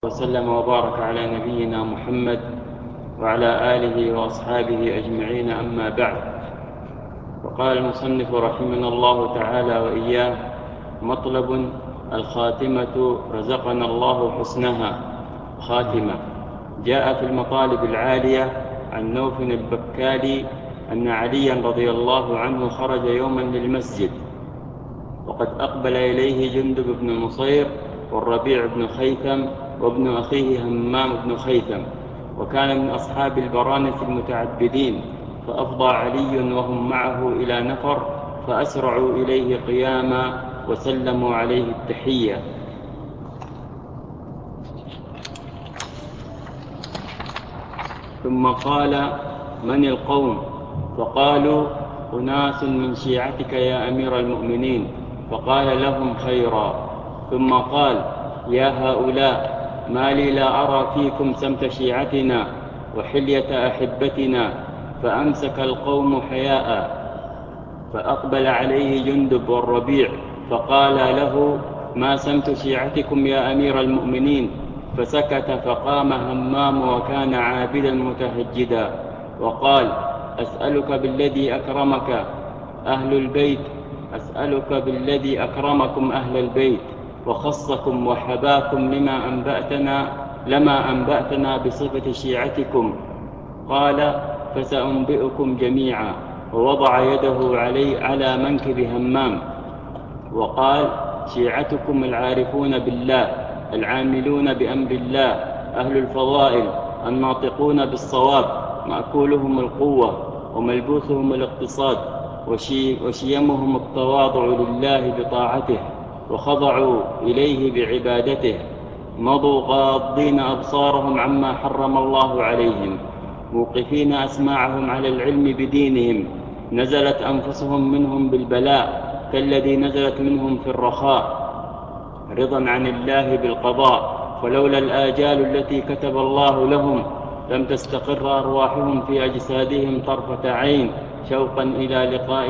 وسلم وبارك على نبينا محمد وعلى آله وأصحابه أجمعين، أما بعد. وقال المصنف رحمنا الله تعالى وإياه: مطلب الخاتمة رزقنا الله حسنها خاتمة. جاء في المطالب العالية عن نوف البكالي أن عليا رضي الله عنه خرج يوما للمسجد، وقد أقبل إليه جندب بن نصير والربيع بن خيثم وابن أخيه همام بن خيثم، وكان من أصحاب البرانة المتعبدين، فأفضى علي وهم معه إلى نفر، فأسرعوا إليه قياما وسلموا عليه التحية. ثم قال: من القوم؟ فقالوا: أناس من شيعتك يا أمير المؤمنين. فقال لهم خيرا، ثم قال: يا هؤلاء، ما لي لا أرى فيكم سمت شيعتنا وحلية أحبتنا. فأمسك القوم حياء، فأقبل عليه جندب والربيع فقال له: ما سمت شيعتكم يا أمير المؤمنين؟ فسكت، فقام همام وكان عابدا متهجدا وقال: أسألك بالذي أكرمك أهل البيت، أسألك بالذي أكرمكم أهل البيت وخصكم وحباكم لما أنبأتنا بصفة شيعتكم. قال: فسأنبئكم جميعا. ووضع يده على منكب همام وقال: شيعتكم العارفون بالله، العاملون بأمر الله، أهل الفضائل، الناطقون بالصواب، مأكولهم القوة وملبوسهم الاقتصاد، وشيمهم التواضع لله بطاعته، وخضعوا إليه بعبادته، مضوا غاضين أبصارهم عما حرم الله عليهم، موقفين أسماعهم على العلم بدينهم، نزلت أنفسهم منهم بالبلاء كالذي نزلت منهم في الرخاء، رضا عن الله بالقضاء، ولولا الآجال التي كتب الله لهم لم تستقر أرواحهم في أجسادهم طرفة عين، شوقا إلى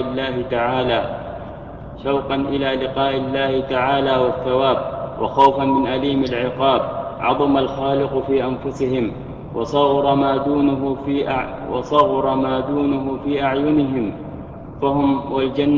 لقاء الله تعالى والثواب، وخوفا من أليم العقاب. عظم الخالق في أنفسهم، وصغر ما دونه في أعينهم، فهم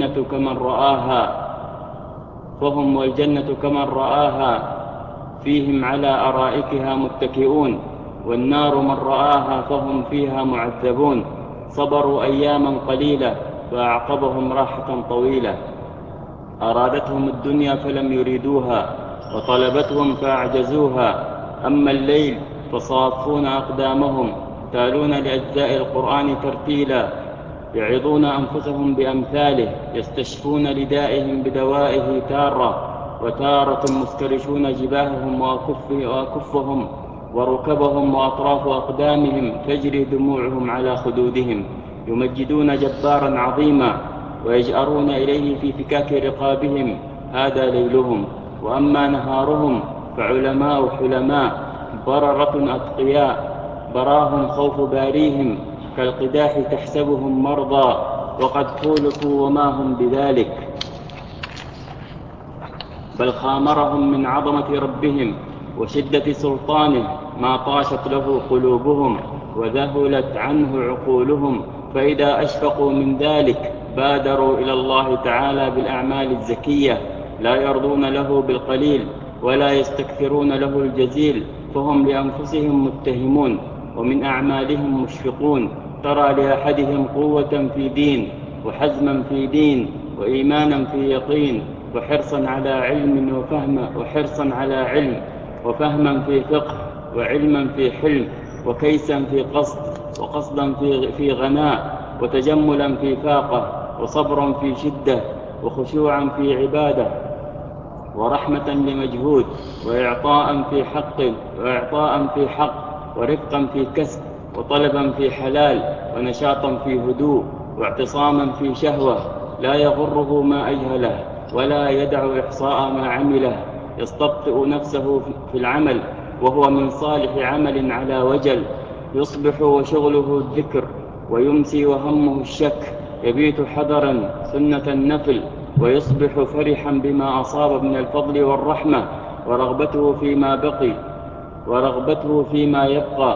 والجنة كمن رآها فيهم على أرائكها متكئون، والنار من رآها فهم فيها معذبون. صبروا أياما قليلة فأعقبهم راحة طويلة، أرادتهم الدنيا فلم يريدوها، وطلبتهم فأعجزوها. أما الليل فصافون أقدامهم، تالون لأجزاء القرآن ترتيلا، يعظون أنفسهم بأمثاله، يستشفون لدائهم بدوائه وتارة مفترشون جباههم وأكفهم وركبهم وأطراف أقدامهم تجري دموعهم على خدودهم، يمجدون جبارا عظيما ويجأرون إليه في فكاك رقابهم. هذا ليلهم. وأما نهارهم فعلماء حلماء، بررة أتقياء، براهم خوف باريهم، كالقداح تحسبهم مرضى وقد خولفوا وما هم بذلك، بل خامرهم من عظمة ربهم وشدة سلطانه ما طاشت له قلوبهم وذهلت عنه عقولهم. فإذا أشفقوا من ذلك بادروا إلى الله تعالى بالأعمال الزكية، لا يرضون له بالقليل ولا يستكثرون له الجزيل، فهم لأنفسهم متهمون ومن أعمالهم مشفقون. ترى لأحدهم قوة في دين، وحزما في دين، وإيمانا في يقين، وحرصا على علم وفهما في فقه، وعلما في حلم، وكيسا في قصد، وقصدا في غناء، وتجملا في فاقة، وصبرا في شدة، وخشوعا في عبادة، ورحمة لمجهود، وإعطاء في حق، ورفقا في كسب، وطلبا في حلال، ونشاطا في هدوء، واعتصاما في شهوة، لا يغره ما أجهله ولا يدع إحصاء ما عمله، يستبطئ نفسه في العمل وهو من صالح عمل على وجل، يصبح وشغله الذكر، ويمسي وهمه الشك، يبيت حذرا سنة النفل، ويصبح فرحا بما أصاب من الفضل والرحمة، ورغبته فيما بقي، ورغبته فيما يبقى،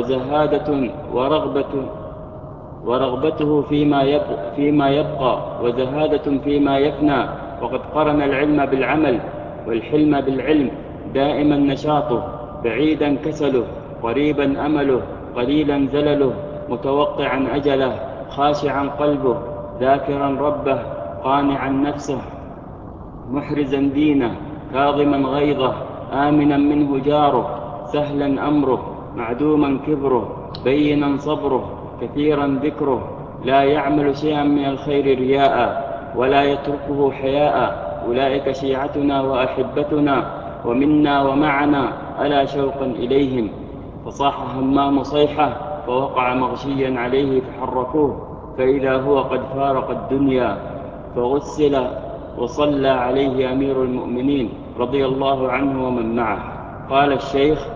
ورغبته فيما يبقى وزهادة فيما يفنى. وقد قرن العلم بالعمل والحلم بالعلم، دائما نشاطه، بعيدا كسله، قريبا أمله، قليلا زلله، متوقعا أجله، خاشعا قلبه، ذاكرا ربه، قانعا نفسه، محرزا دينه، كاظما غيظه، آمنا منه جاره، سهلا أمره، معدوما كبره، بينا صبره، كثيرا ذكره، لا يعمل شيئا من الخير رياء ولا يتركه حياء. أولئك شيعتنا وأحبتنا، ومنا ومعنا ألا شوقا إليهم. فصاح همام صيحة فوقع مغشيا عليه فحركوه، فإذا هو قد فارق الدنيا، فغسل وصلى عليه أمير المؤمنين رضي الله عنه ومن معه. قال الشيخ: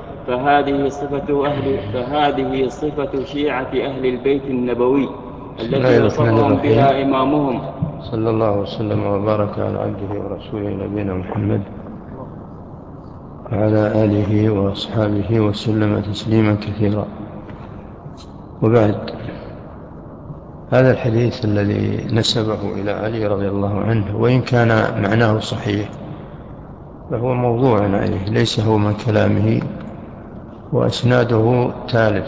فهذه صفة شيعة أهل البيت النبوي التي وصفهم بها إمامهم. صلى الله وسلم وبارك على عبده ورسوله نبينا محمد وعلى آله وأصحابه وسلم تسليما كثيرا. وبعد، هذا الحديث الذي نسبه إلى علي رضي الله عنه، وإن كان معناه صحيح، فهو موضوع عليه، ليس هو من كلامه، وأسناده تالف.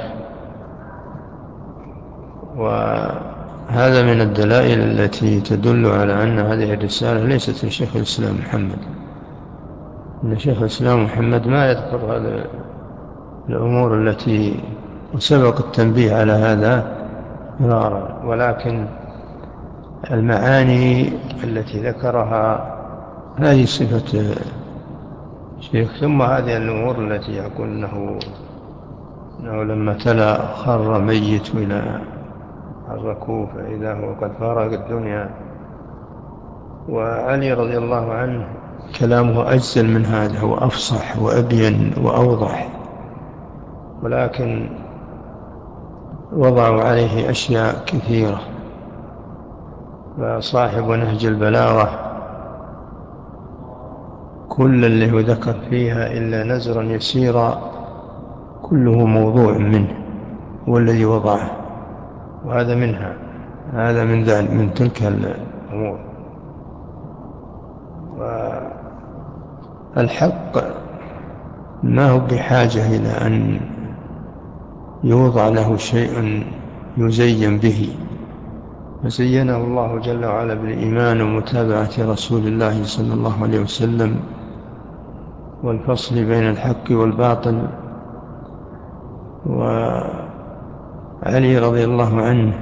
وهذا من الدلائل التي تدل على أن هذه الرسالة ليست لشيخ الإسلام محمد. إن شيخ الإسلام محمد ما يذكر هذه الأمور التي وسبق التنبيه على هذا مرارا، ولكن المعاني التي ذكرها هذه صفة الشيخ. ثم هذه الأمور التي يقول أنه لما تلا خر ميت إلى حركوه فإذا هو قد فارق الدنيا. وعلي رضي الله عنه كلامه أجزل من هذا، هو أفصح وأبين وأوضح، ولكن وضعوا عليه أشياء كثيرة. فصاحب نهج البلاغة كل اللي هو ذكر فيها إلا نزرا يسيرا كله موضوع منه هو الذي وضعه، وهذا منها، هذا من ذلك، من تلك الأمور. والحق ما هو بحاجة إلى أن يوضع له شيء يزين به، فزينه الله جل وعلا بالإيمان ومتابعة رسول الله صلى الله عليه وسلم، والفصل بين الحق والباطل. وعلي رضي الله عنه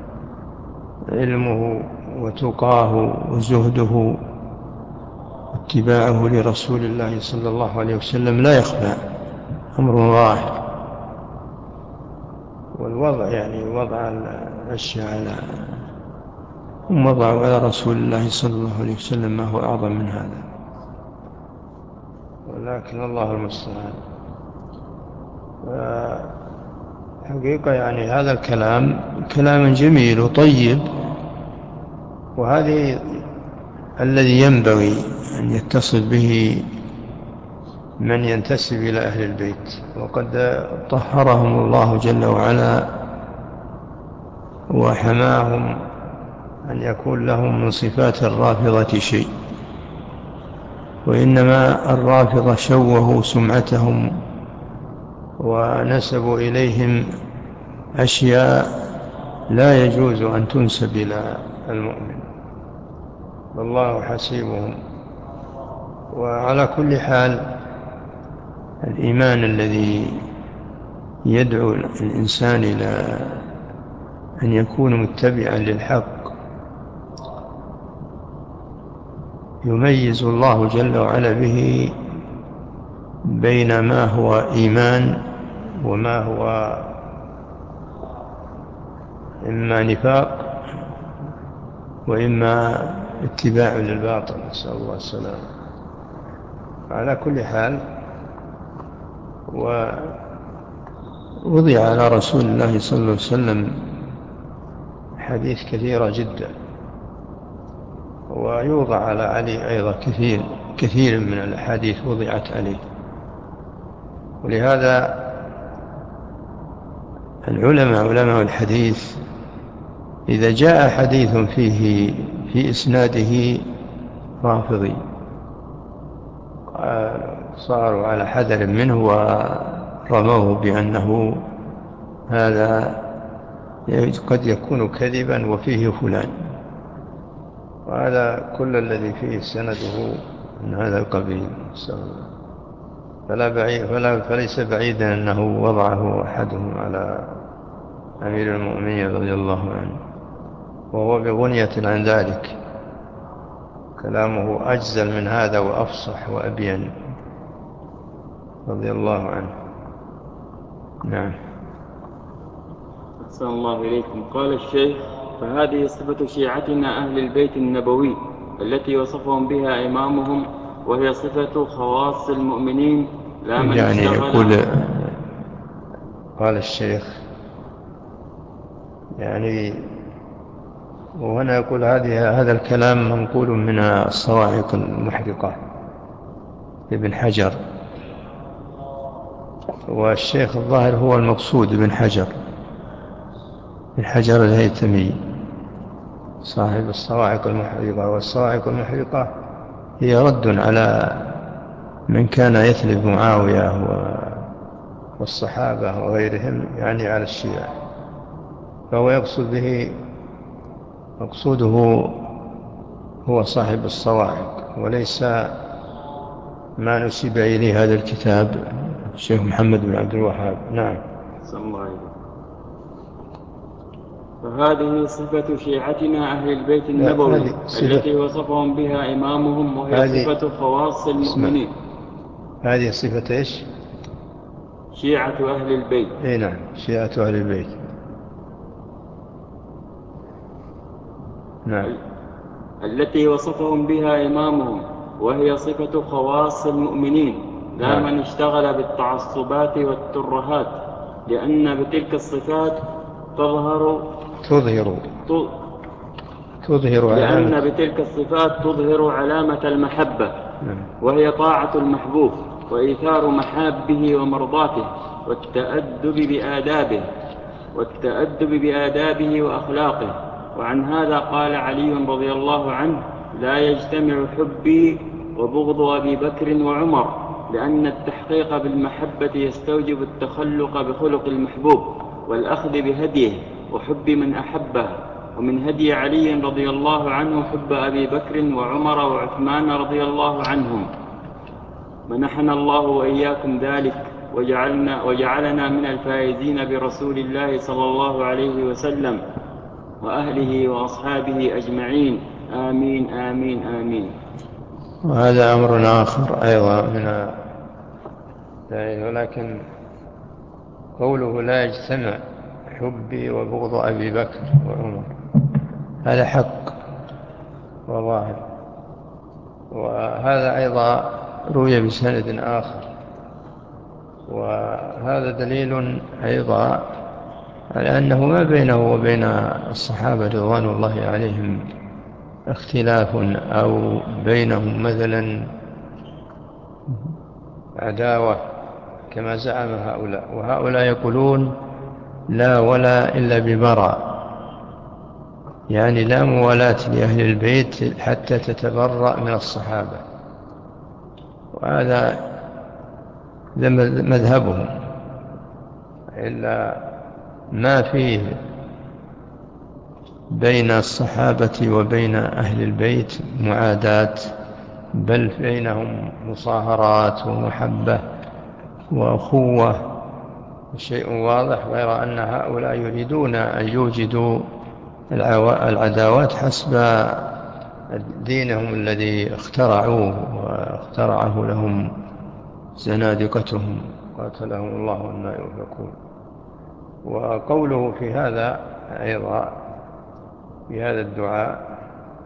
علمه وتقاه وزهده واتباعه لرسول الله صلى الله عليه وسلم لا يخفى، أمر ظاهر. والوضع يعني وضع الأشياء على وضعوا على رسول الله صلى الله عليه وسلم ما هو أعظم من هذا، ولكن الله المستعان. حقيقة يعني هذا الكلام كلام جميل وطيب، وهذه الذي ينبغي أن يتصل به من ينتسب إلى أهل البيت، وقد طهرهم الله جل وعلا وحماهم أن يكون لهم من صفات الرافضة شيء. وإنما الرافضة شوهوا سمعتهم ونسبوا إليهم أشياء لا يجوز أن تنسب إلى المؤمن، والله حسيبهم. وعلى كل حال، الإيمان الذي يدعو الإنسان إلى أن يكون متبعا للحق يميز الله جل وعلا به بين ما هو إيمان وما هو إما نفاق وإما اتباع للباطل، نسأل الله السلامة. على كل حال، ووضع على رسول الله صلى الله عليه وسلم حديث كثيرة جدا، ويوضع على علي أيضا كثير من الأحاديث وضعت عليه، ولهذا علماء الحديث إذا جاء حديث فيه في إسناده رافضي صاروا على حذر منه ورموه بأنه هذا قد يكون كذبا وفيه فلان، وهذا كل الذي فيه سنده من هذا القبيل. فليس بعيدا أنه وضعه أحدهم على أمير المؤمنين رضي الله عنه، وهو بغنية عن ذلك، كلامه أجزل من هذا وأفصح وأبين رضي الله عنه. نعم. أحسن الله إليكم. قال الشيخ: فهذه صفة شيعتنا أهل البيت النبوي التي وصفهم بها إمامهم، وهي صفة خواص المؤمنين لا من يعني اشتغل. يقول، قال الشيخ يعني، وهنا يقول هذا الكلام منقول من الصواعق المحرقة ابن حجر، والشيخ الظاهر هو المقصود ابن حجر الهيثمي صاحب الصواعق المحرقة. والصواعق المحرقة هي رد على من كان يثلب معاوية والصحابة وغيرهم، يعني على الشيعة، فهو يقصد به مقصوده هو صاحب الصواعق، وليس ما نسب إليه هذا الكتاب الشيخ محمد بن عبد الوهاب. نعم. فهذه صفة شيعتنا أهل البيت النبوي التي وصفهم بها إمامهم، وهي صفة خواص المؤمنين. هذه صفة إيش؟ شيعة أهل البيت. إيه نعم، شيعة أهل البيت. نعم. التي وصفهم بها إمامهم، وهي صفة خواص المؤمنين لا من اشتغل بالتعصبات والترهات، لأن بتلك الصفات تظهر علامة المحبة، وهي طاعة المحبوب وإيثار محابه ومرضاته والتأدب بآدابه وأخلاقه. وعن هذا قال علي رضي الله عنه: لا يجتمع حبي وبغض أبي بكر وعمر، لأن التحقيق بالمحبة يستوجب التخلق بخلق المحبوب والأخذ بهديه وحب من أحبه. ومن هدي علي رضي الله عنه حب أبي بكر وعمر وعثمان رضي الله عنهم. منحنا الله وإياكم ذلك وجعلنا من الفائزين برسول الله صلى الله عليه وسلم وأهله وأصحابه أجمعين، آمين آمين آمين. وهذا أمر آخر أيضا ولكن قوله لا يجتمع حبي وبغض أبي بكر وعمر هذا حق وظاهر، وهذا أيضا روي بسند آخر، وهذا دليل أيضا على أنه ما بينه وبين الصحابة رضوان الله عليهم اختلاف أو بينهم مثلا عداوة كما زعم هؤلاء. وهؤلاء يقولون لا ولا إلا ببراء، يعني لا موالاة لأهل البيت حتى تتبرأ من الصحابة، وهذا مذهبهم، إلا ما فيه بين الصحابة وبين أهل البيت معاداة، بل بينهم مصاهرات ومحبة وأخوة، شيء واضح، غير أن هؤلاء يريدون أن يوجدوا العداوات حسب دينهم الذي اخترعوه واخترعه لهم زنادقتهم قاتلهم الله أن يؤفكون. وقوله في هذا أيضا في هذا الدعاء: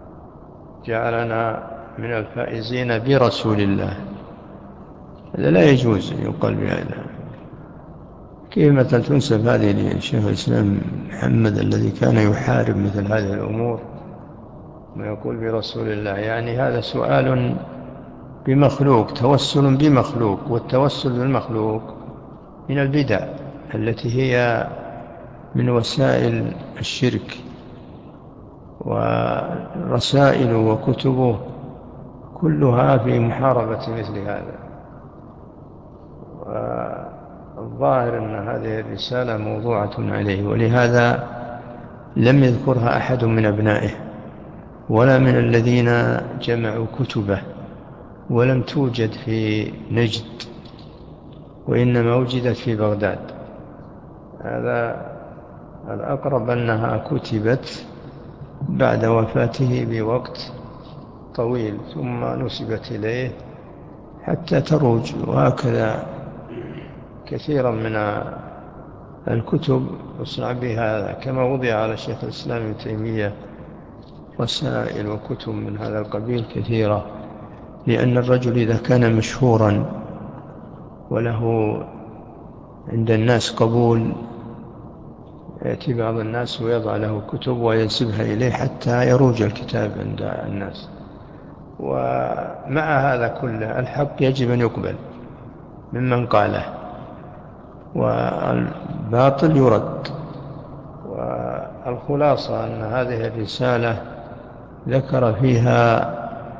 جعلنا من الفائزين برسول الله، هذا لا يجوز أن يقال بهذا. كيف مثل تنسب هذه لشيخ الإسلام محمد الذي كان يحارب مثل هذه الأمور ويقول برسول الله؟ يعني هذا سؤال بمخلوق، توسل بمخلوق، والتوسل بالمخلوق من البدع التي هي من وسائل الشرك، ورسائل وكتبه كلها في محاربة مثل هذا. والظاهر أن هذه الرسالة موضوعة عليه، ولهذا لم يذكرها أحد من أبنائه ولا من الذين جمعوا كتبه، ولم توجد في نجد، وإنما وجدت في بغداد. هذا الأقرب أنها كتبت بعد وفاته بوقت طويل ثم نسبت إليه حتى تروج. وهكذا كثيرا من الكتب يصنع بها، كما وضع على شيخ الإسلام ابن تيمية رسائل وكتب من هذا القبيل كثيرة. لأن الرجل إذا كان مشهورا وله عند الناس قبول، يأتي بعض الناس ويضع له كتب وينسبها إليه حتى يروج الكتاب عند الناس. ومع هذا كله الحق يجب أن يقبل ممن قاله، والباطل يرد. والخلاصة أن هذه الرسالة ذكر فيها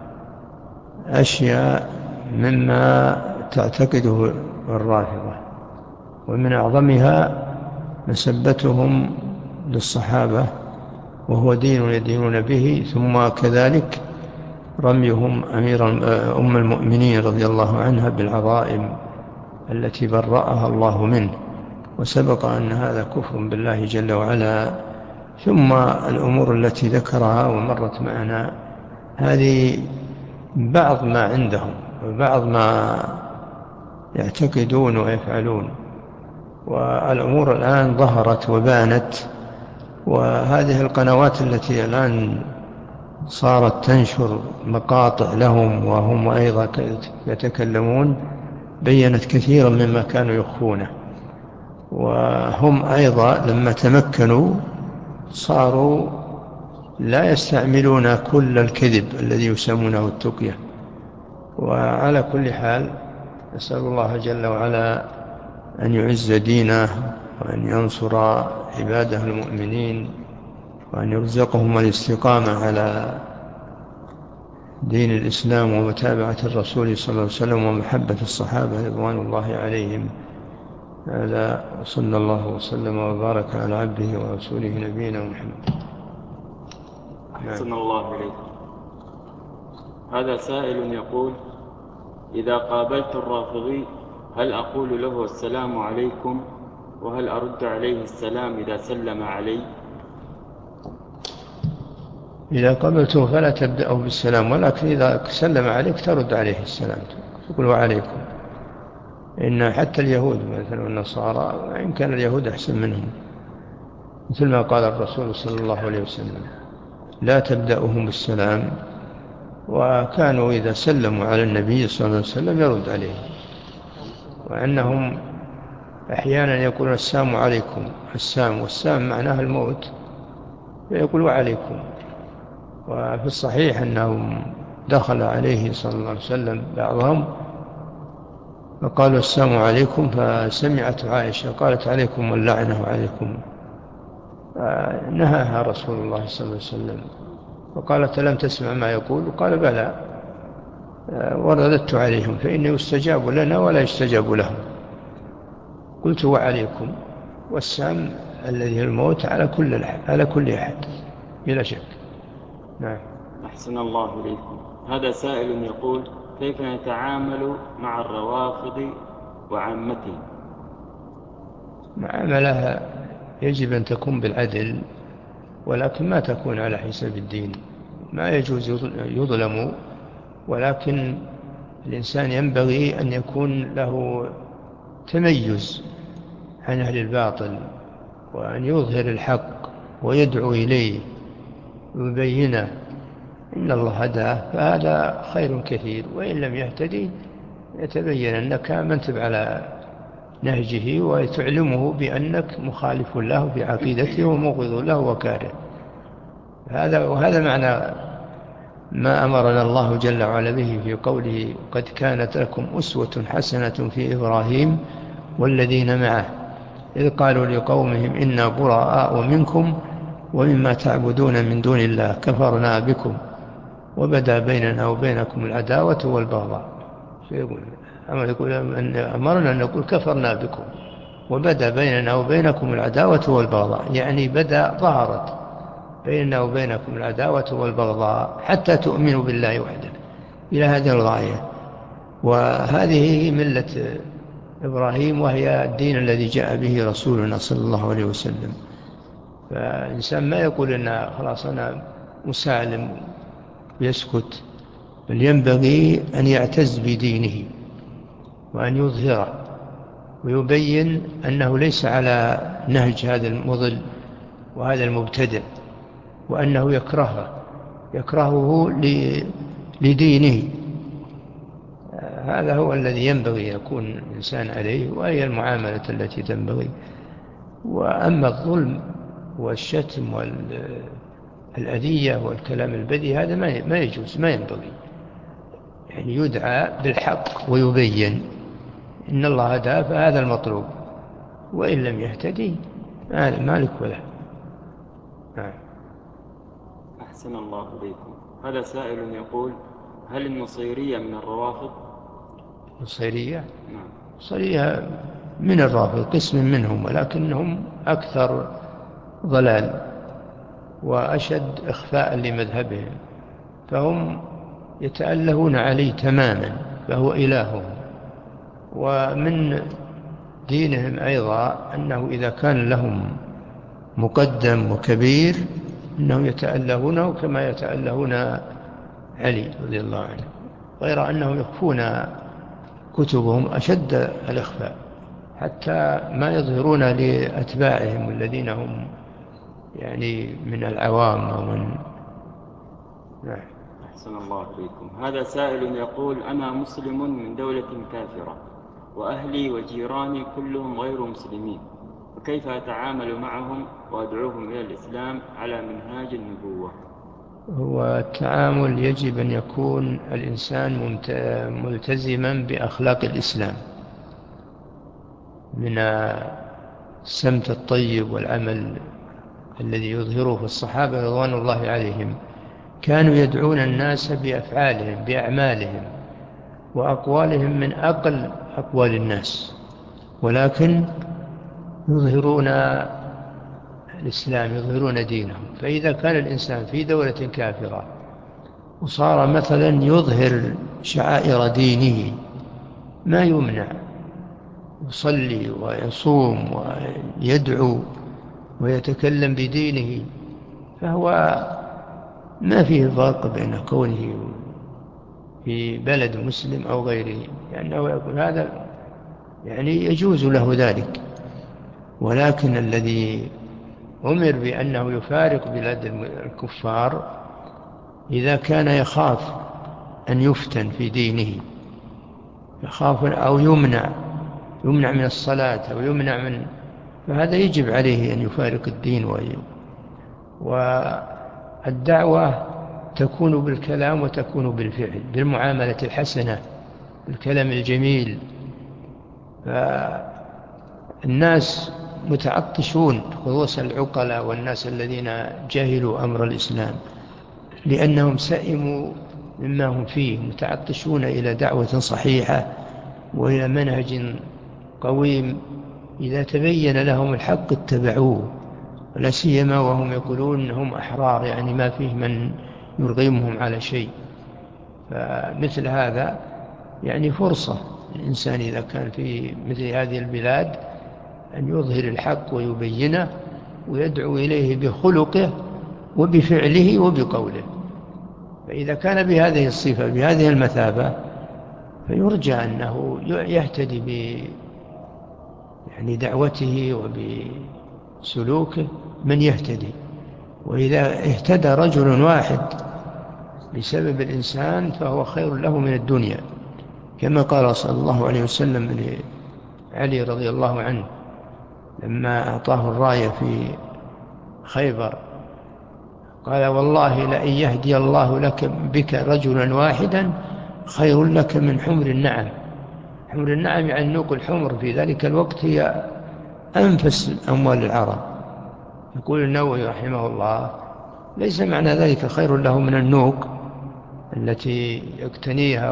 أشياء مما تعتقده الرافضة، ومن أعظمها مسبتهم للصحابة وهو دين يدينون به، ثم كذلك رميهم أم المؤمنين رضي الله عنها بالعظائم التي برأها الله منه، وسبق أن هذا كفر بالله جل وعلا. ثم الأمور التي ذكرها ومرت معنا هذه بعض ما عندهم وبعض ما يعتقدون ويفعلون، والأمور الآن ظهرت وبانت. وهذه القنوات التي الآن صارت تنشر مقاطع لهم وهم أيضا يتكلمون بيّنت كثيرا مما كانوا يخفونه. وهم أيضا لما تمكنوا صاروا لا يستعملون كل الكذب الذي يسمونه التقية. وعلى كل حال نسأل الله جل وعلا أن يعز دينه، وأن ينصر عباده المؤمنين، وأن يرزقهم الاستقامة على دين الإسلام ومتابعة الرسول صلى الله عليه وسلم ومحبة الصحابة رضوان الله عليهم. هذا صلى الله وسلم وبارك على عبده ورسوله نبينا محمد. أحسن الله إليكم. هذا سائل يقول: إذا قابلت الرافضي هل أقول له السلام عليكم، وهل أرد عليه السلام إذا سلم علي؟ إذا قابلته فلا تبدأه بالسلام، ولكن إذا سلم عليك ترد عليه السلام، تقول وعليكم. إن حتى اليهود مثلا والنصارى، وإن كان اليهود أحسن منهم، مثل ما قال الرسول صلى الله عليه وسلم: لا تبدأهم بالسلام. وكانوا إذا سلموا على النبي صلى الله عليه وسلم يرد عليه. وأنهم أحيانا يقولون السلام عليكم، والسام معناها الموت، فيقول وعليكم. وفي الصحيح أنهم دخل عليه صلى الله عليه وسلم بعضهم فقالوا السلام عليكم، فسمعت عائشة قالت عليكم اللعنة وعليكم. نهاها رسول الله صلى الله عليه وسلم وقالت لم تسمع ما يقول؟ وقال بلى. ورددت عليهم فإنه يستجاب لنا ولا يستجاب لهم. قلت وعليكم، والسام الذي هو الموت على كل أحد بلا شك. نعم. أحسن الله إليكم. هذا سائل يقول: كيف نتعامل مع الروافض وعامتهم؟ معاملة يجب أن تكون بالعدل، ولكن ما تكون على حساب الدين. ما يجوز يظلم، ولكن الإنسان ينبغي أن يكون له تميز عن أهل الباطل، وأن يظهر الحق ويدعو إليه ويبينه. إن الله هداه فهذا خير كثير، وإن لم يهتدي يتبين أنك منتب على نهجه، وتعلمه بأنك مخالف له في عقيدته ومغض له وكاره. وهذا معنى ما أمرنا الله جل وعلا به في قوله: قد كانت لكم أسوة حسنة في إبراهيم والذين معه إذ قالوا لقومهم إنا براء منكم ومما تعبدون من دون الله كفرنا بكم وبدا بيننا وبينكم العداوة والبغضاء. أمرنا أن نقول كفرنا بكم وبدا بيننا وبينكم العداوة والبغضاء، يعني بدا ظهرت بيننا وبينكم العداوة والبغضاء حتى تؤمنوا بالله وحده، إلى هذه الغاية. وهذه هي ملة إبراهيم، وهي الدين الذي جاء به رسولنا صلى الله عليه وسلم. فالإنسان ما يقول إن خلاص أنا مسالم ويسكت، بل ينبغي أن يعتز بدينه وأن يظهره ويبين أنه ليس على نهج هذا المضل وهذا المبتدع، وأنه يكرهه لدينه. هذا هو الذي ينبغي يكون الإنسان عليه، وهي المعاملة التي تنبغي. وأما الظلم والشتم والأذية والكلام البذيء هذا ما يجوز، ما ينبغي. يعني يدعى بالحق ويبين إن الله هداه فهذا المطلوب، وإن لم يهتدي هذا مالك وله. أحسن الله إليكم. هذا سائل يقول: هل النصيرية من الروافض؟ النصيرية؟ نعم. النصيرية من الرافض، قسم منهم، ولكنهم أكثر ضلال وأشد إخفاء لمذهبهم، فهم يتألهون عليه تماما، فهو إلههم. ومن دينهم أيضا أنه إذا كان لهم مقدم وكبير أنهم يتألهونه كما يتألهون علي رضي الله عنه، غير أنهم يخفون كتبهم أشد الإخفاء، حتى ما يظهرون لأتباعهم الذين هم يعني من العوام أو من. نعم. أحسن الله إليكم. هذا سائل يقول: أنا مسلم من دولة كافرة، وأهلي وجيراني كلهم غير مسلمين، فكيف أتعامل معهم وأدعوهم إلى الإسلام على منهاج النبوة؟ هو التعامل يجب أن يكون الإنسان ملتزما بأخلاق الإسلام، من السمت الطيب والعمل الذي يظهره الصحابة رضوان الله عليهم. كانوا يدعون الناس بأفعالهم بأعمالهم وأقوالهم من أقل أقوال الناس، ولكن يظهرون الإسلام، يظهرون دينهم. فإذا كان الإنسان في دولة كافرة وصار مثلا يظهر شعائر دينه ما يمنع، يصلي ويصوم ويدعو ويتكلم بدينه، فهو ما فيه فرق بين كونه في بلد مسلم أو غيره، لأنه يقول هذا يعني يجوز له ذلك. ولكن الذي أمر بأنه يفارق بلاد الكفار إذا كان يخاف أن يفتن في دينه، يخاف أو يمنع من الصلاة أو يمنع من، فهذا يجب عليه أن يفارق الدين. والدعوة تكون بالكلام وتكون بالفعل، بالمعاملة الحسنة، بالكلام الجميل. فالناس متعطشون، خصوصا العقلاء والناس الذين جهلوا أمر الإسلام، لأنهم سئموا مما هم فيه، متعطشون إلى دعوة صحيحة وإلى منهج قويم. إذا تبين لهم الحق اتبعوه، ولا سيما وهم يقولون هم أحرار، يعني ما فيه من يرغمهم على شيء. فمثل هذا يعني فرصة الإنسان إذا كان في مثل هذه البلاد أن يظهر الحق ويبينه ويدعو إليه بخلقه وبفعله وبقوله. فإذا كان بهذه الصفة بهذه المثابة فيرجى أنه يهتدي يعني دعوته وبسلوكه من يهتدي. وإذا اهتدى رجل واحد بسبب الإنسان فهو خير له من الدنيا، كما قال صلى الله عليه وسلم لعلي رضي الله عنه لما أعطاه الراية في خيبر، قال: والله لئن يهدي الله لك بك رجلا واحدا خير لك من حمر النعم. حمر النعم يعني النوق الحمر في ذلك الوقت هي أنفس أموال العرب. يقول النووي رحمه الله: ليس معنى ذلك خير له من النوق التي يقتنيها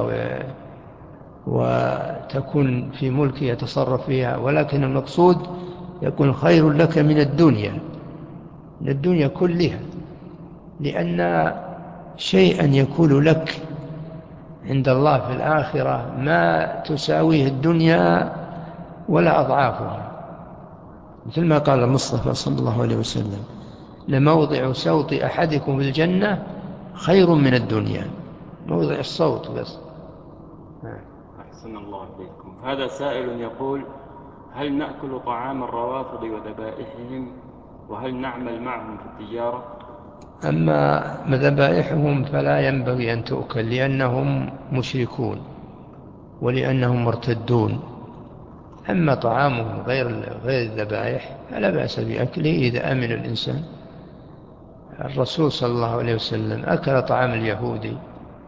وتكون في ملك يتصرف فيها، ولكن المقصود يكون خير لك من الدنيا، من الدنيا كلها، لأن شيئا يكون لك عند الله في الآخرة ما تساويه الدنيا ولا أضعافها. مثل ما قال المصطفى صلى الله عليه وسلم: لموضع صوت أحدكم في الجنة خير من الدنيا. موضع الصوت بس. أحسن الله إليكم. هذا سائل يقول: هل نأكل طعام الروافض وذبائحهم، وهل نعمل معهم في التجارة؟ أما ذبائحهم فلا ينبغي أن تؤكل، لأنهم مشركون ولأنهم مرتدون. أما طعامهم غير الذبائح فلا بأس بأكله إذا أمن الإنسان. الرسول صلى الله عليه وسلم أكل طعام اليهودي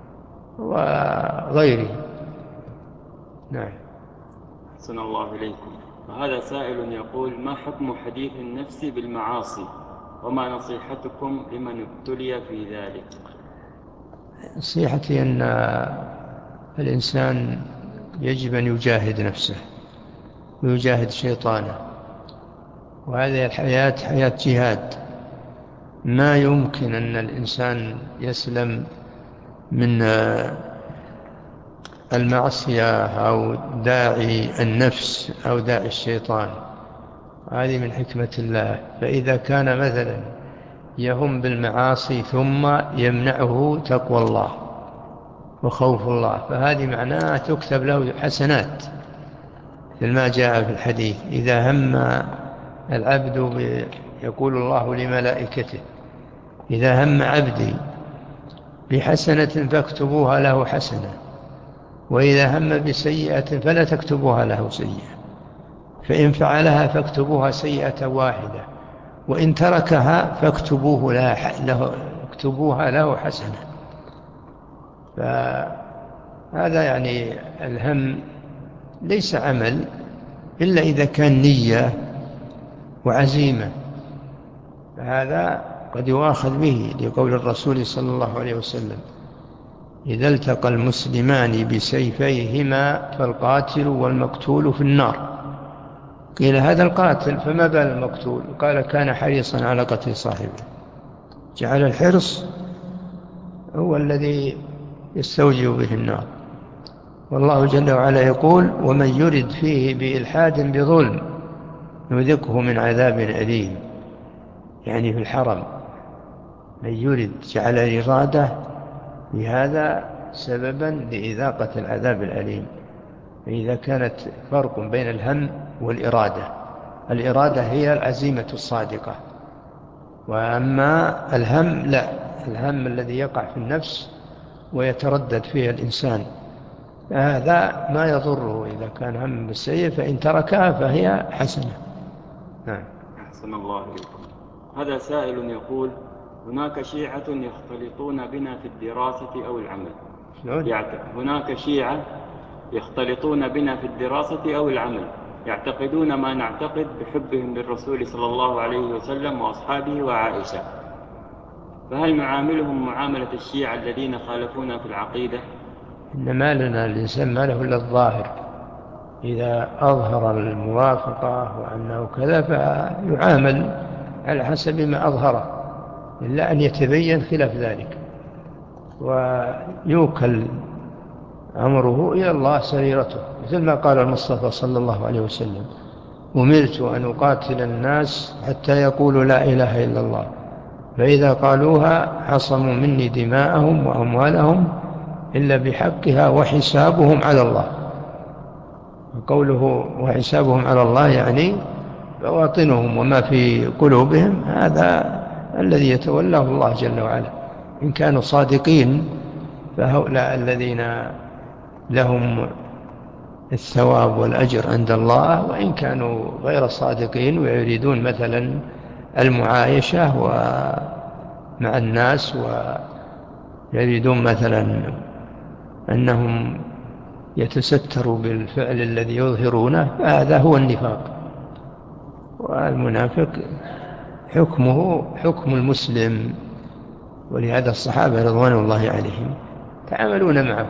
وغيره. نعم. أحسن الله إليكم. وهذا سائل يقول: ما حكم حديث النفس بالمعاصي، وما نصيحتكم لمن ابتلي في ذلك؟ نصيحتي أن الإنسان يجب أن يجاهد نفسه ويجاهد شيطانه، وهذه الحياة حياة جهاد. ما يمكن أن الإنسان يسلم من المعصية أو داعي النفس أو داعي الشيطان. هذه من حكمة الله. فإذا كان مثلا يهم بالمعاصي ثم يمنعه تقوى الله وخوف الله، فهذه معناها تكتب له حسنات، مثل ما جاء في الحديث: إذا هم العبد يقول الله لملائكته: إذا هم عبدي بحسنة فاكتبوها له حسنة، وإذا هم بسيئة فلا تكتبوها له سيئة، فإن فعلها فاكتبوها سيئة واحدة، وإن تركها فاكتبوها له حسنة. فهذا يعني الهم ليس عمل إلا إذا كان نية وعزيمة، فهذا قد يؤاخذ به، لقول الرسول صلى الله عليه وسلم: إذا التقى المسلمان بسيفيهما فالقاتل والمقتول في النار. قيل: هذا القاتل، فما بال المقتول؟ قال: كان حريصا على قتل صاحبه. جعل الحرص هو الذي يستوجب به النار. والله جل وعلا يقول: ومن يرد فيه بإلحاد بظلم نذقه من عذاب أليم. يعني في الحرم من يرد، جعل الإرادة بهذا سببا لإذاقة العذاب الأليم. فإذا كانت فرق بين الهم والإرادة، الإرادة هي العزيمة الصادقة، وأما الهم لا، الهم الذي يقع في النفس ويتردد فيه الإنسان، هذا ما يضره. إذا كان هم بالسيء فإن تركها فهي حسنة. نعم. أحسن الله إليكم. هذا سائل يقول: هناك شيعة يختلطون بنا في الدراسة أو العمل. هناك شيعة يختلطون بنا في الدراسة أو العمل، يعتقدون ما نعتقد بحبهم للرسول صلى الله عليه وسلم وأصحابه وعائشة، فهل نعاملهم معاملة الشيعة الذين خالفونا في العقيدة؟ إنما لنا الإنسان ما له إلا الظاهر، إذا أظهر الموافقة وأنه كذا فيعامل على حسب ما أظهره، إلا أن يتبين خلاف ذلك، ويوكل أمره إلى الله سريرته. مثل ما قال المصطفى صلى الله عليه وسلم: أمرت أن أقاتل الناس حتى يقولوا لا إله إلا الله، فإذا قالوها عصموا مني دماءهم وأموالهم إلا بحقها وحسابهم على الله. وقوله وحسابهم على الله يعني بواطنهم وما في قلوبهم، هذا الذي يتولاه الله جل وعلا. إن كانوا صادقين فهؤلاء الذين لهم الثواب والأجر عند الله، وإن كانوا غير صادقين ويريدون مثلا المعايشة مع الناس، ويريدون مثلا أنهم يتستر بالفعل الذي يظهرونه، هذا هو النفاق. والمنافق حكمه حكم المسلم، ولهذا الصحابة رضوان الله عليهم تعاملون معه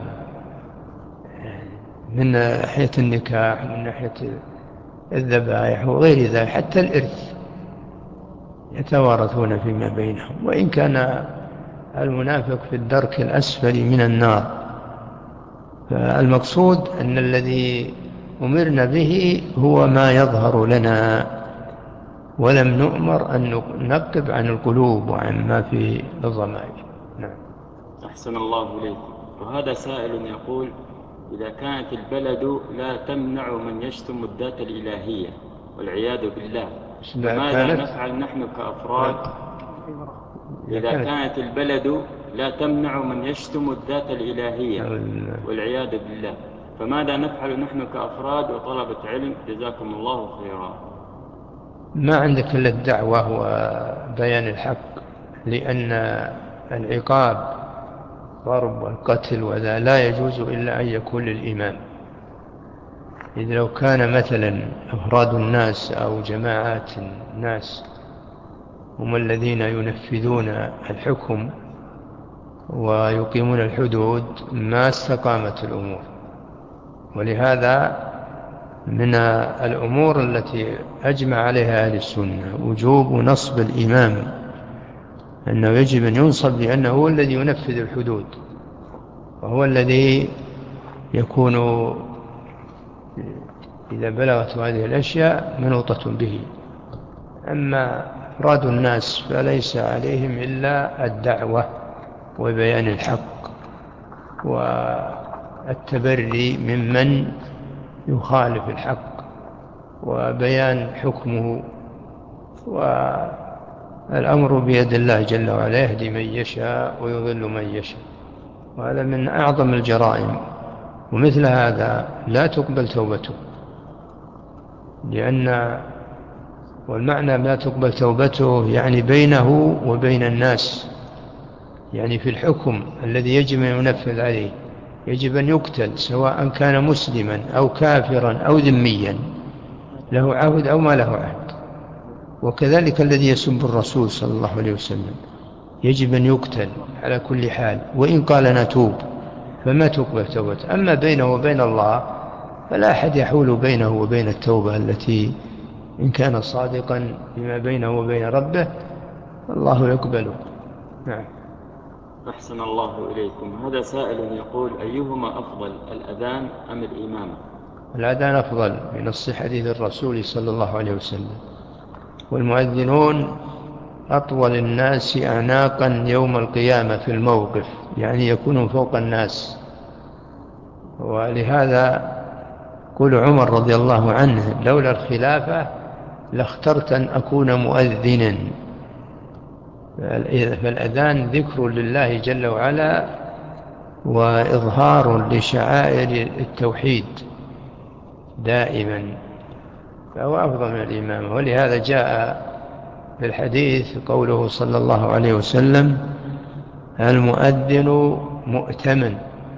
من ناحية النكاح ومن ناحية الذبائح وغير ذلك، حتى الإرث يتوارثون فيما بينهم، وإن كان المنافق في الدرك الأسفل من النار. فالمقصود أن الذي أمرنا به هو ما يظهر لنا، ولم نؤمر أن ننقب عن القلوب وعن ما في الضمائر. نعم. أحسن الله إليكم. وهذا سائل يقول: إذا كانت البلد لا تمنع من يشتم الذات الإلهية والعياذ بالله، فماذا نفعل نحن كأفراد؟ إذا كانت البلد لا تمنع من يشتم الذات الإلهية والعياذ بالله، فماذا نفعل نحن كأفراد وطلبة علم؟ جزاكم الله خيرا. ما عندك إلا الدعوة وبيان الحق، لأن العقاب ضرب والقتل وذا لا يجوز إلا أن يكون للإمام. إذ لو كان مثلا أفراد الناس أو جماعات الناس هم الذين ينفذون الحكم ويقيمون الحدود ما استقامت الأمور. ولهذا من الأمور التي أجمع عليها أهل السنة وجوب نصب الإمام، أنه يجب أن ينصب لأنه هو الذي ينفذ الحدود، وهو الذي يكون إذا بلغت هذه الأشياء منوطة به. أما أفراد الناس فليس عليهم إلا الدعوة وبيان الحق والتبري ممن يخالف الحق وبيان حكمه، والأمر بيد الله جل وعلا، يهدي من يشاء ويضل من يشاء، وهذا من أعظم الجرائم. ومثل هذا لا تقبل توبته، والمعنى لا تقبل توبته يعني بينه وبين الناس، يعني في الحكم الذي يجب أن ينفذ عليه يجب أن يقتل، سواء كان مسلما أو كافرا أو ذميا، له عهد أو ما له عهد. وكذلك الذي يسب الرسول صلى الله عليه وسلم يجب أن يقتل على كل حال، وإن قال نتوب فما تقبل توبته. أما بينه وبين الله فلا أحد يحول بينه وبين التوبة التي إن كان صادقا فيما بينه وبين ربه الله يقبله. نعم. أحسن الله إليكم. هذا سائل يقول: أيهما أفضل، الأذان أم الإمامة؟ الأذان أفضل بنص حديث الرسول صلى الله عليه وسلم: والمؤذنون أطول الناس أعناقا يوم القيامة في الموقف، يعني يكونون فوق الناس. ولهذا قول عمر رضي الله عنه: لولا الخلافة لاخترت أن أكون مؤذنا. فالأذان ذكر لله جل وعلا وإظهار لشعائر التوحيد دائما، فهو أفضل من الإمامة. ولهذا جاء في الحديث قوله صلى الله عليه وسلم: المؤذن مؤتمن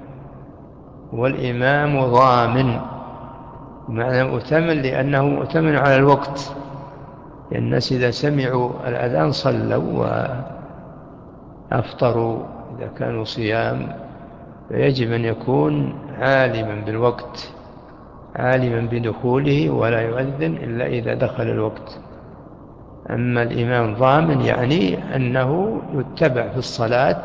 والإمام ضامن. معنى مؤتمن لأنه مؤتمن على الوقت، لأن الناس إذا سمعوا الأذان صلوا وأفطروا إذا كانوا صيام، فيجب أن يكون عالما بالوقت، عالما بدخوله، ولا يؤذن إلا إذا دخل الوقت. أما الإمام ضامن يعني أنه يتبع في الصلاة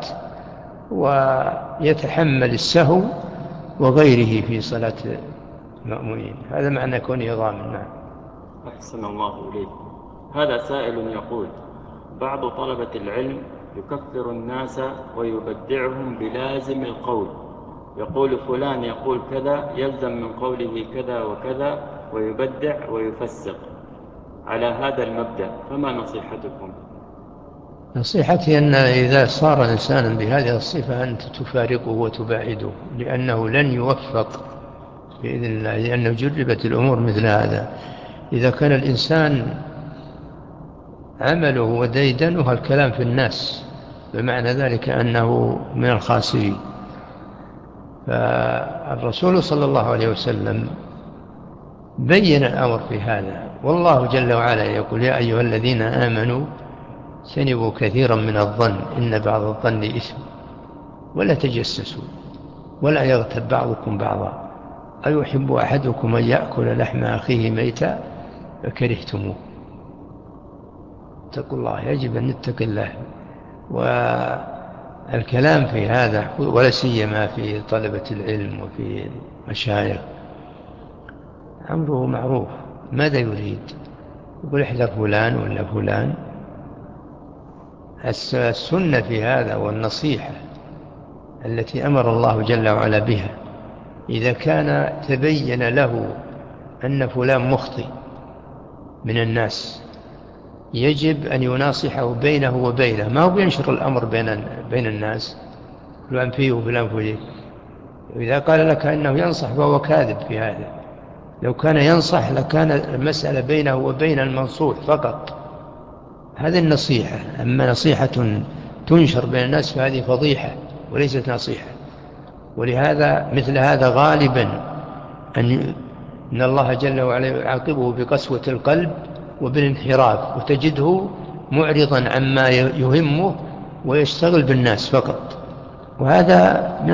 ويتحمل السهو وغيره في صلاة المأمومين، هذا معنى كونه ضامن. نعم. أحسن الله إليكم. هذا سائل يقول: بعض طلبة العلم يكفر الناس ويبدعهم بلازم القول، يقول فلان يقول كذا يلزم من قوله كذا وكذا، ويبدع ويفسق على هذا المبدأ، فما نصيحتكم؟ نصيحتي أن إذا صار إنسانا بهذه الصفة أنت تفارقه وتباعده، لأنه لن يوفق بإذن الله، لأنه جربت الأمور مثل هذا. إذا كان الإنسان عمله وديدنه الكلام في الناس، بمعنى ذلك أنه من الخاسرين. فالرسول صلى الله عليه وسلم بين الأمر في هذا، والله جل وعلا يقول: يا أيها الذين آمنوا اجتنبوا كثيرا من الظن إن بعض الظن إثم ولا تجسسوا ولا يغتب بعضكم بعضا أيحب أحدكم أن يأكل لحم أخيه ميتا فكرهتموه. اتقوا الله، يجب أن نتقي الله. والكلام في هذا ولا سيما في طلبة العلم وفي المشايخ أمره معروف. ماذا يريد؟ يقول: احذر فلان ولا فلان. السنة في هذا والنصيحة التي أمر الله جل وعلا بها، إذا كان تبين له أن فلان مخطئ من الناس يجب أن يناصحه بينه وبينه، ما هو ينشر الأمر بين الناس فلان فيه وفلان فيه. إذا قال لك أنه ينصح فهو كاذب في هذا. لو كان ينصح لكان المسألة بينه وبين المنصوح فقط، هذه النصيحة. أما نصيحة تنشر بين الناس فهذه فضيحة وليست نصيحة. ولهذا مثل هذا غالبا إن الله جل وعلا يعاقبه بقسوة القلب وبالانحراف، وتجده معرضا عما يهمه ويشتغل بالناس فقط، وهذا من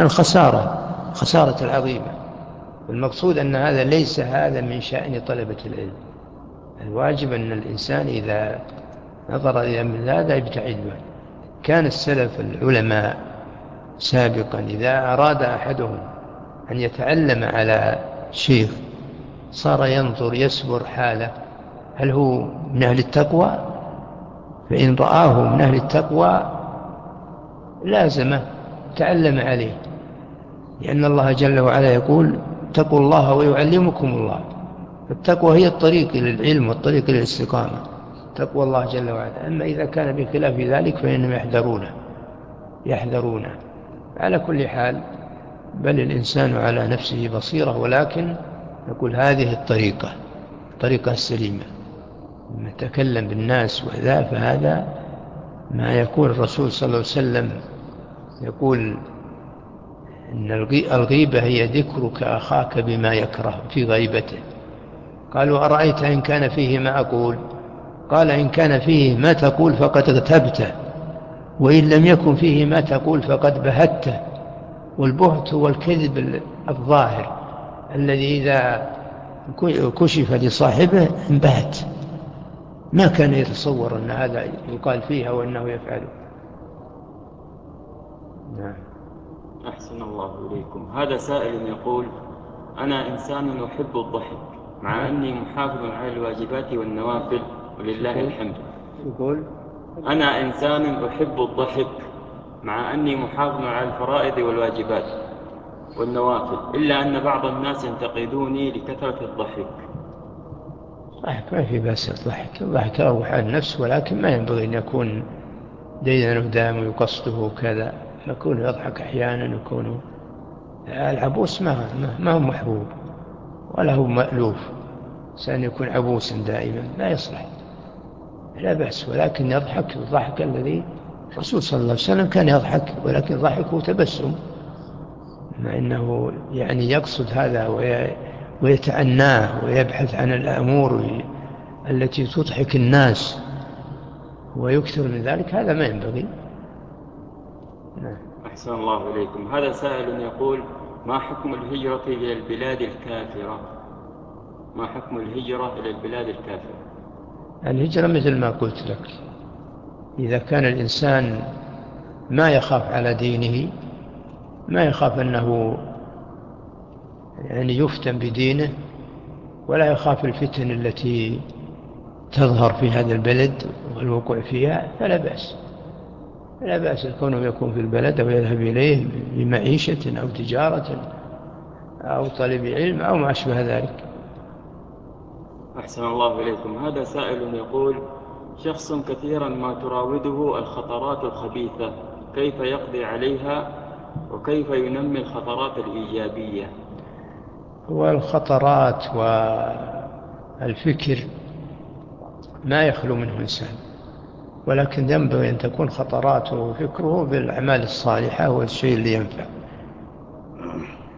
خسارة العظيمة. المقصود أن هذا ليس هذا من شأن طلبة العلم. الواجب أن الإنسان إذا نظر إلى من هذا يبتعد عنه. كان السلف العلماء سابقا إذا أراد أحدهم أن يتعلم على شيخ صار ينظر يسبر حاله هل هو من أهل التقوى، فإن رآه من أهل التقوى لازمه تعلم عليه، لأن الله جل وعلا يقول: اتقوا الله ويعلمكم الله. التقوى هي الطريق إلى العلم والطريق إلى الاستقامة، تقوى الله جل وعلا. أما إذا كان بخلاف ذلك فإنهم يحذرونه. على كل حال، بل الإنسان على نفسه بصيرة، ولكن نقول هذه الطريقة السليمة. لما تكلم بالناس وذا فهذا ما يقول الرسول صلى الله عليه وسلم، يقول إن الغيبة هي ذكرك أخاك بما يكره في غيبته. قالوا: أرأيت إن كان فيه ما أقول؟ قال: إن كان فيه ما تقول فقد اغتبته، وإن لم يكن فيه ما تقول فقد بهته. والبهت هو الكذب الظاهر الذي إذا كشف لصاحبه انبهت، ما كان يتصور أن هذا يقال فيها وأنه يفعله. نعم. أحسن الله إليكم. هذا سائل يقول: أنا إنسان أحب الضحك مع أني محافظ على الواجبات والنوافل ولله الحمد. يقول: أنا إنسان أحب الضحك مع أني محافظ على الفرائض والواجبات والنوافل، إلا أن بعض الناس ينتقدوني لكثرة الضحك. ضحك ما في بأس. الضحك أروح عن النفس، ولكن ما ينبغي أن يكون ديدن دام وقصده كذا. يكون يضحك أحيانا، يكون العبوس ما هو محبوب ولا هو مألوف. إنسان يكون عبوسا دائما لا يصلح، لا بأس، ولكن يضحك الضحك الذي الرسول صلى الله عليه وسلم كان يضحك، ولكن ضحكه تبسم، مع أنه يعني يقصد هذا ويتعناه ويبحث عن الأمور التي تضحك الناس ويكثر من ذلك، هذا ما ينبغي. أحسن الله إليكم. هذا سائل يقول: ما حكم الهجرة إلى البلاد الكافرة؟ ما حكم الهجرة إلى البلاد الكافرة؟ الهجرة مثل ما قلت لك، إذا كان الإنسان ما يخاف على دينه، ما يخاف أنه يعني يفتن بدينه، ولا يخاف الفتن التي تظهر في هذا البلد والوقوع فيها، فلا بأس. لا بأس كونه يكون في البلد أو يذهب إليه لمعيشة أو تجارة أو طلب علم أو ما أشبه ذلك. أحسن الله إليكم. هذا سائل يقول: شخص كثيرا ما تراوده الخطرات الخبيثة، كيف يقضي عليها وكيف ينمي الخطرات الإيجابية؟ والخطرات والفكر ما يخلو منه إنسان، ولكن ينبغي أن تكون خطراته وفكره بالأعمال الصالحة والشيء اللي ينفع.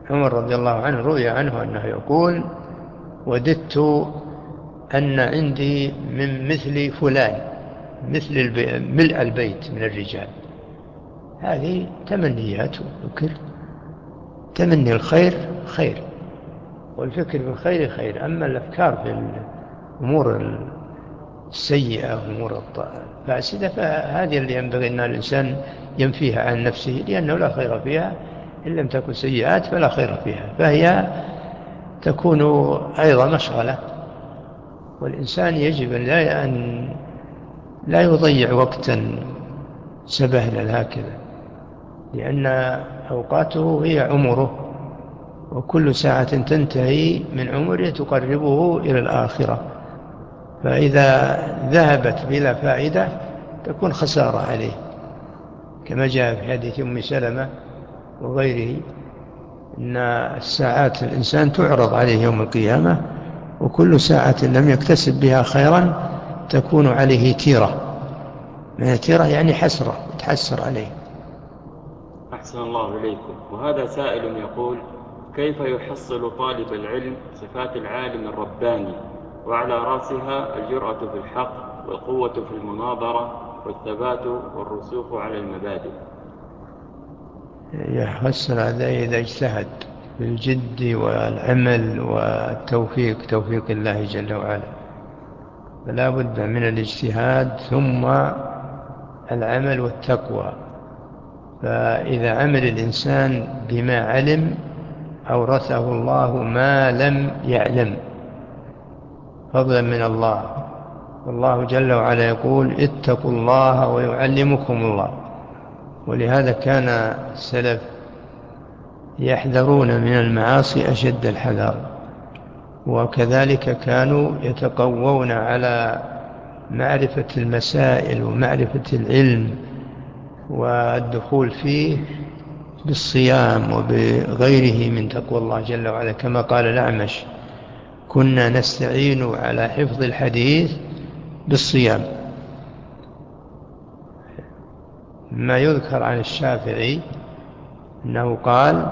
عمر رضي الله عنه روي عنه أنه يقول: وددت أن عندي من مثل فلان، مثل ملء البيت من الرجال. هذه تمنيات وفكر. تمني الخير خير، والفكر في الخير خير. أما الأفكار في الأمور السيئة وأمور الفاسدة فهذه اللي ينبغي أن الإنسان ينفيها عن نفسه، لأنه لا خير فيها إن لم تكن سيئات فلا خير فيها، فهي تكون أيضا مشغلة. والإنسان يجب أن لا يضيع وقتا سبهلا هكذا، لأن أوقاته هي عمره، وكل ساعة تنتهي من عمره تقربه إلى الآخرة، فإذا ذهبت بلا فائدة تكون خسارة عليه، كما جاء في حديث أم سلمة وغيره إن الساعات الإنسان تعرض عليه يوم القيامة، وكل ساعة لم يكتسب بها خيرا تكون عليه تيرة. من تيرة يعني حسرة، تحسر عليه. أحسن الله إليكم. وهذا سائل يقول: كيف يحصل طالب العلم صفات العالم الرباني، وعلى رأسها الجرأة في الحق والقوة في المناظرة والثبات والرسوخ على المبادئ؟ يحصل هذا إذا اجتهد بالجد والعمل والتوفيق، توفيق الله جل وعلا، فلا بد من الاجتهاد ثم العمل والتقوى. فإذا عمل الإنسان بما علم أورثه الله ما لم يعلم فضلا من الله. والله جل وعلا يقول: اتقوا الله ويعلمكم الله. ولهذا كان السلف يحذرون من المعاصي أشد الحذر، وكذلك كانوا يتقوون على معرفة المسائل ومعرفة العلم والدخول فيه بالصيام وبغيره من تقوى الله جل وعلا، كما قال الأعمش: كنا نستعين على حفظ الحديث بالصيام. ما يذكر عن الشافعي أنه قال: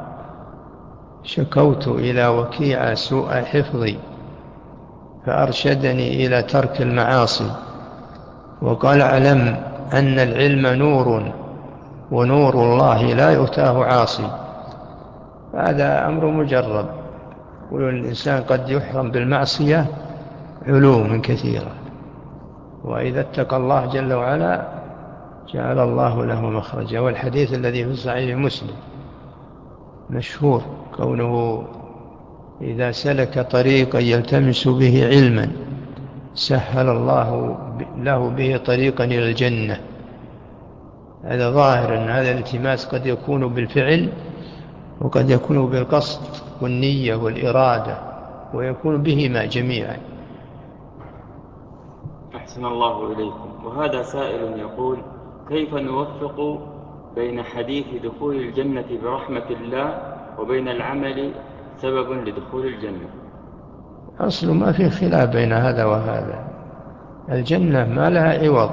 شكوت إلى وكيع سوء حفظي فأرشدني إلى ترك المعاصي، وقال: اعلم أن العلم نور ونور الله لا يؤتاه عاصي. هذا أمر مجرب، والإنسان قد يحرم بالمعصية علوم كثيرة، وإذا اتقى الله جل وعلا جعل الله له مخرجا. والحديث الذي في صحيح مسلم مشهور كونه إذا سلك طريقا يلتمس به علما سهل الله له به طريقا إلى الجنة. هذا ظاهر أن هذا الالتماس قد يكون بالفعل وقد يكون بالقصد والنية والإرادة، ويكون بهما جميعا. أحسن الله إليكم. وهذا سائل يقول: كيف نوفق بين حديث دخول الجنة برحمة الله وبين العمل سبب لدخول الجنة؟ أصل ما في خلاف بين هذا وهذا، الجنة ما لها عوض،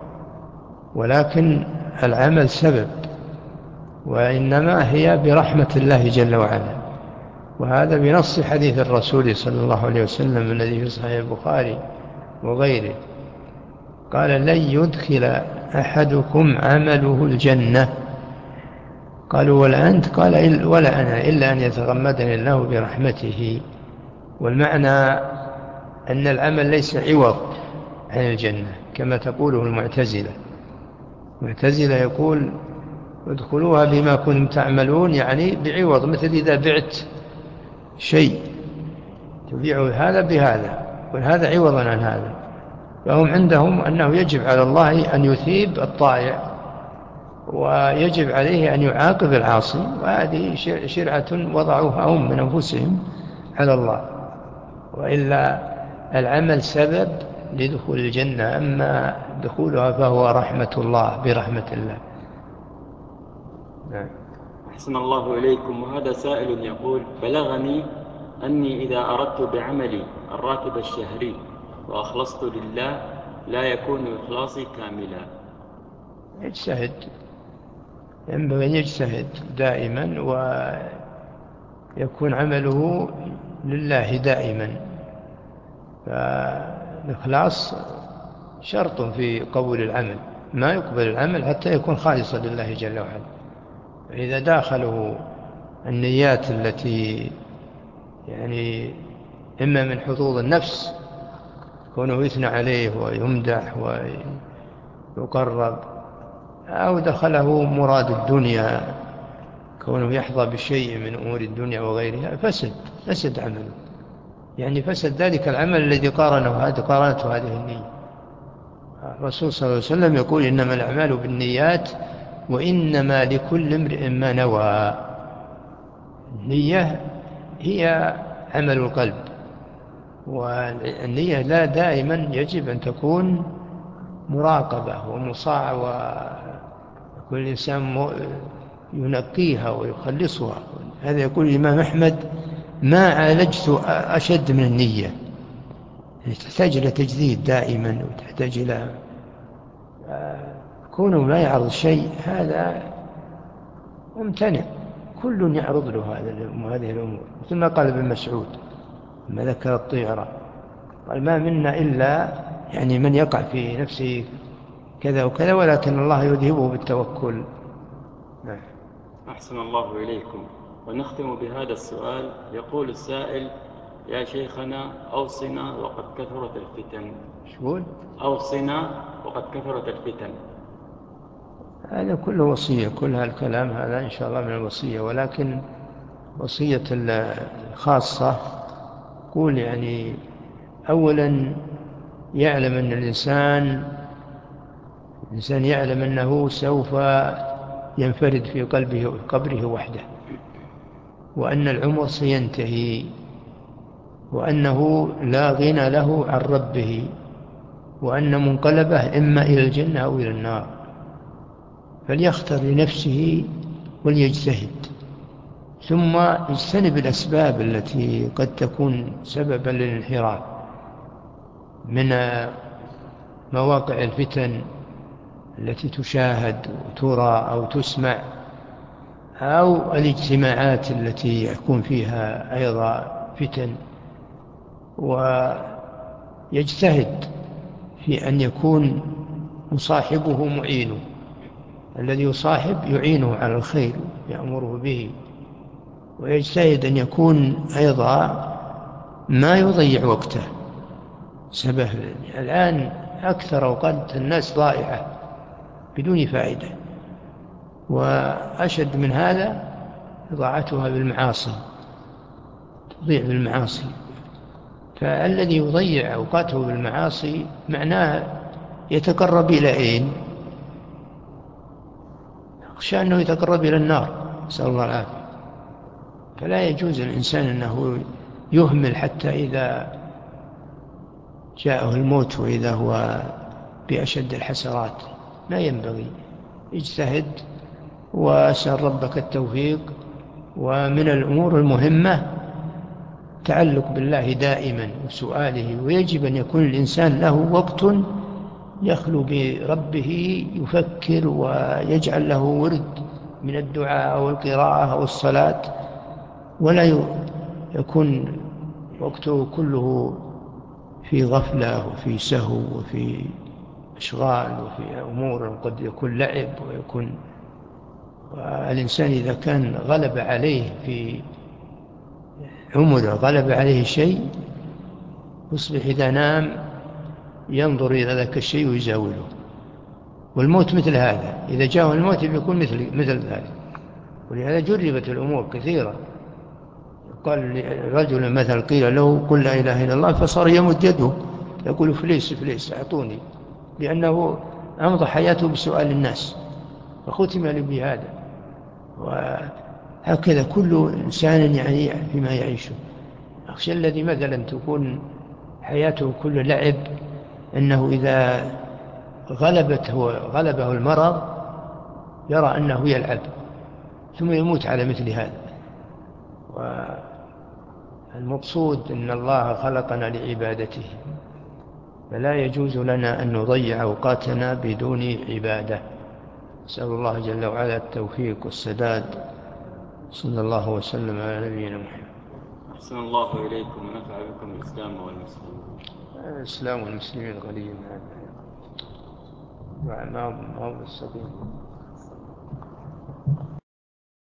ولكن العمل سبب، وإنما هي برحمة الله جل وعلا. وهذا بنص حديث الرسول صلى الله عليه وسلم الذي في صحيح البخاري وغيره، قال: لن يدخل أحدكم عمله الجنة. قالوا: ولا أنت؟ قال: ولا أنا، إلا أن يتغمدني الله برحمته. والمعنى أن العمل ليس عوض عن الجنة كما تقوله المعتزلة. المعتزلة يقول: ادخلوها بما كنتم تعملون، يعني بعوض، مثل إذا بعت شيء تبيع هذا بهذا وهذا عوضا عن هذا، فهم عندهم أنه يجب على الله أن يثيب الطائع ويجب عليه أن يعاقب العاصي، وهذه شرعة وضعوها هم من أنفسهم على الله. وإلا العمل سبب لدخول الجنة، أما دخولها فهو رحمة الله، برحمة الله. نعم. أحسن الله إليكم. وهذا سائل يقول: بلغني أني إذا أردت بعملي الراتب الشهري وأخلصت لله لا يكون إخلاصي كاملا. يجتهد، ينبغي أن يجتهد دائما يكون عمله لله دائما. فالإخلاص شرط في قبول العمل، ما يقبل العمل حتى يكون خالصا لله جل وعلا. فإذا داخله النيات التي يعني إما من حظوظ النفس كونه يثنى عليه ويمدح ويقرب، أو دخله مراد الدنيا كونه يحظى بشيء من أمور الدنيا وغيرها، فسد عمله، يعني فسد ذلك العمل الذي قارنته هذه النية. الرسول صلى الله عليه وسلم يقول إنما الأعمال بالنيات وإنما لكل امرئ ما نوى. النية هي عمل القلب، والنية لا دائما يجب أن تكون مراقبة ومصاعة، وكل إنسان ينقيها ويخلصها. هذا يقول الإمام أحمد: ما عالجت أشد من النية. تحتاج إلى تجديد دائما، وتحتاج إلى كونه لا يعرض شيء، هذا ممتنع. كل يعرض له هذه الأمور، مثل ما قال ابن مسعود لما ذكر الطيرة، قال: ما منا إلا يعني من يقع في نفسه كذا وكذا، ولكن الله يذهبه بالتوكل. أحسن الله إليكم. ونختم بهذا السؤال. يقول السائل: يا شيخنا أوصنا وقد كثرت الفتن. شقول؟ أوصنا وقد كثرت الفتن. هذا كله وصية، كل هالكلام هذا إن شاء الله من الوصية، ولكن وصية الخاصة قول يعني أولا يعلم أن الإنسان يعلم أنه سوف ينفرد في قبره وحده، وأن العمر سينتهي، وأنه لا غنى له عن ربه، وأن منقلبه إما إلى الجنة أو إلى النار، فليختر لنفسه وليجتهد، ثم يجتنب الأسباب التي قد تكون سببا للانحراف من مواقع الفتن التي تشاهد وترى أو تسمع، أو الاجتماعات التي يكون فيها أيضا فتن، ويجتهد في أن يكون مصاحبه معينه، الذي يصاحب يعينه على الخير يأمره به، ويجتهد أن يكون أيضا ما يضيع وقته. سبه الآن أكثر أوقات الناس ضائعة بدون فائدة، وأشد من هذا إضاعتها بالمعاصي، تضيع بالمعاصي. فالذي يضيع أوقاته بالمعاصي معناه يتقرب إلى أين؟ أخشى أنه يتقرب إلى النار، نسأل الله العافية. فلا يجوز الإنسان أنه يهمل حتى إذا جاءه الموت وإذا هو بأشد الحسرات. لا ينبغي. اجتهد وأسأل ربك التوفيق. ومن الأمور المهمة تعلق بالله دائما وسؤاله، ويجب أن يكون الإنسان له وقت يخلو بربه يفكر ويجعل له ورد من الدعاء أو القراءة أو الصلاة، ولا يكون وقته كله في غفلة وفي سهو وفي إشغال وفي أمور قد يكون لعب ويكون. والإنسان إذا كان غلب عليه في عمره، غلب عليه شيء، يصبح إذا نام ينظر إلى ذاك الشيء ويزاوله. والموت مثل هذا، إذا جاءه الموت بيكون مثل ذلك. ولهذا جربت الأمور كثيرة. قال رجل مثل قيل له: قل لا إله إلا الله، فصار يمد يده يقول: فليس فليس أعطوني، لأنه أمضى حياته بسؤال الناس، فختم له بهذا. وهكذا كل إنسان يعني فيما يعيشه. أخشى الذي مثلا تكون حياته كل لعب، أنه إذا غلبه المرض يرى أنه يلعب، ثم يموت على مثل هذا. والمقصود أن الله خلقنا لعبادته، فلا يجوز لنا أن نضيع أوقاتنا بدون عبادة. نسأل الله جل وعلا التوفيق والسداد. صلى الله وسلم على نبينا محمد. أحسن الله إليكم ونفع بكم الإسلام والمسلمين. الإسلام والمسلمين غني عن ما هو بالسبيل.